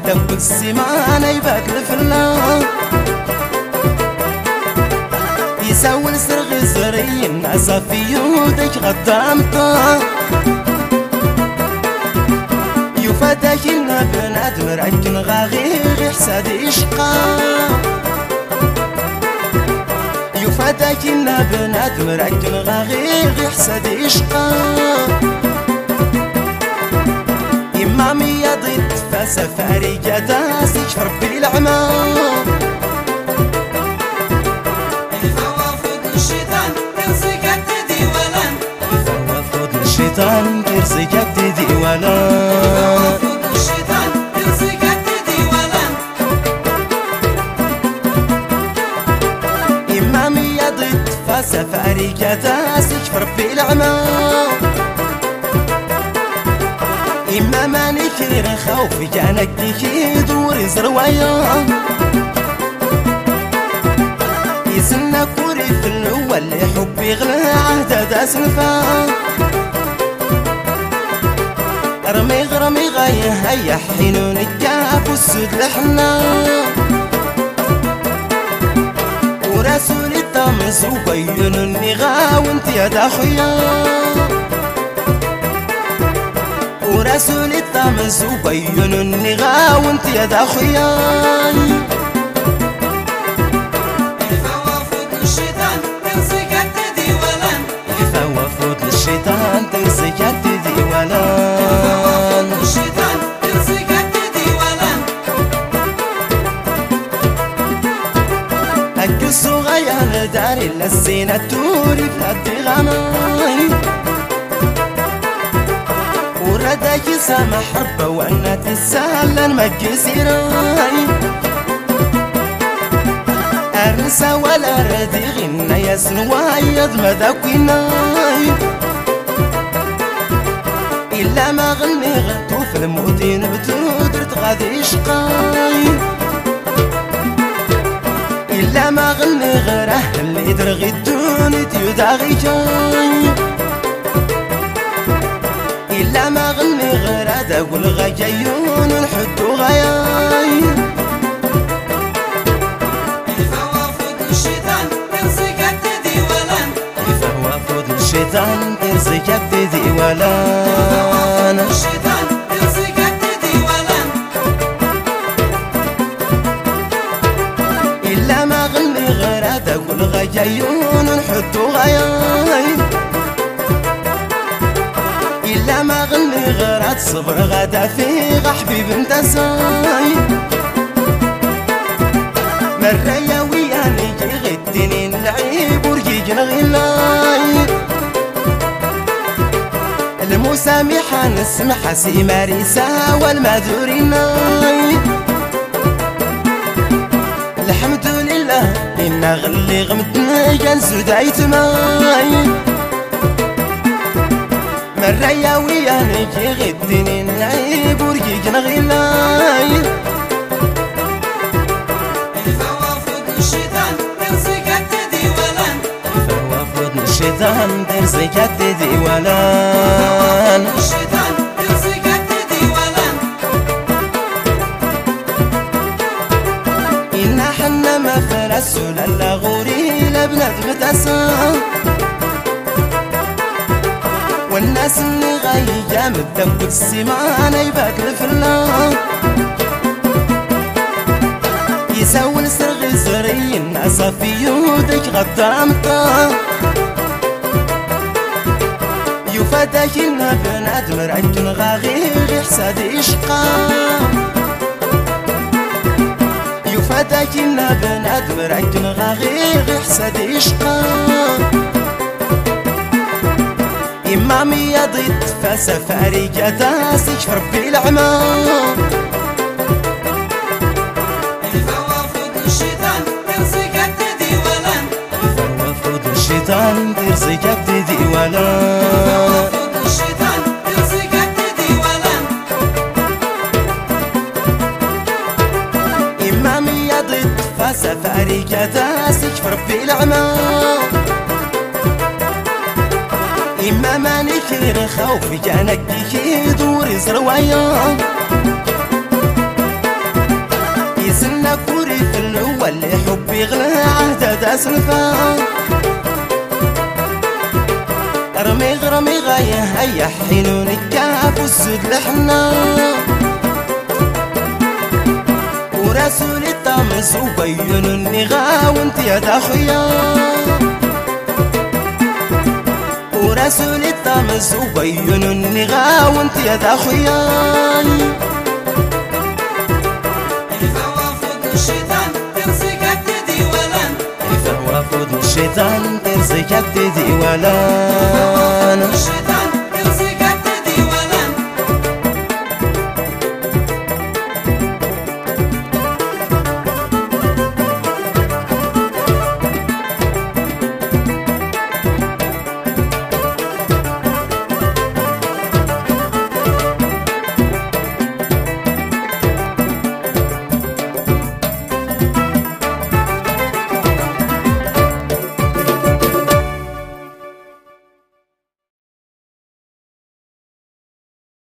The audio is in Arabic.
مدب السيمانة يبادل في الله يساول سرغي زري الناس في يودك غدامته يفادك إنا بنادم ركن غاغي حساد يشقى يفادك إنا بنادم ركن غاغي حساد يشقى إمامي ضد فسفاري جداسك فربي العمى الشيطان ترزق ابتدي ولا الشيطان ترزق ابتدي ولا إمامي ضد فسفاري جداسك فربي العمى إماماني كثير خوف جانك يدور زروايا يسنى كوري في الأول حبي غلا عهد داس نفا رمي غرمي غاية هيا حينون الكاف والسود لحنا ورسول الطمس وبين النغا وانت يا داخيا ورسول الطمس وبين النغا وانت يا داخيا الشيطان ترزق ابتدي ولا يفوفوت للشيطان ترزق ابتدي ولا الشيطان ترزق ابتدي ولا أكسو غيان داري للزينة توري فلاد غماي وردك سامح حربة وانا تسالن مجسيراي أرنسا ولا ردي غنى يسنواي مذاكويناي إلا ما غني غتو في المودين بتودرت غادي يشقاي إلا ما غني غيره اللي درغي الدوني تيوداغي جاي إلا ما غني غيره داقول غجيون نحدو غياي الشيطان ترزق ابتدي ولا فهو فوض الشيطان ترزق ابتدي ولا الشيطان ترزق ابتدي ولا إلا ما غني غير هذا كل غجيون نحطو غياي إلا ما غني غير هاد صبر غدا في حبيب انت زاي مرة وياني غدني نلعب ورجيجنا غلاي المسامحة نسمح سيماري ساوى الماذوريناي الحمد لله إنا غلي غمتنا جنسو دايت ماي مرة وياني غدني نلعب ورجيجنا غلاي الشيطان ترزق ابتدي ولا الشيطان ترزق ابتدي ولا الشيطان ترزق ابتدي ولا إنا حنا ما فرسوا للا غوري لبنات متسا والناس اللي غاية مدب السيمانة يبادل في الله يساول سرغي زري الناس في يودك غدامته يفادك إنا بنادم ركن غاغي حساد يشقى يفادك إنا بنادم ركن غاغي حساد يشقى إمامي ضد فسفاري جداسك فربي العمى الشيطان ترزق ابتدي ولا فوفوض الشيطان ترزق ابتدي ولا الشيطان ترزق ابتدي ولا إمامي ضد فسفاري جداسك فربي العمى إماماني كثير خوف جانك يدور زروايا ربي غلى عهد تسلفا رمي غرمي غاية هيا حينو نكاف والسود لحنا ورسول الطمس وبين النغا وانت يا داخيا ورسول الطمس وبين النغا وانت يا داخيا الشيطان ترزقك تدي ولن فهو فضل الشيطان ترزقك تدي ولن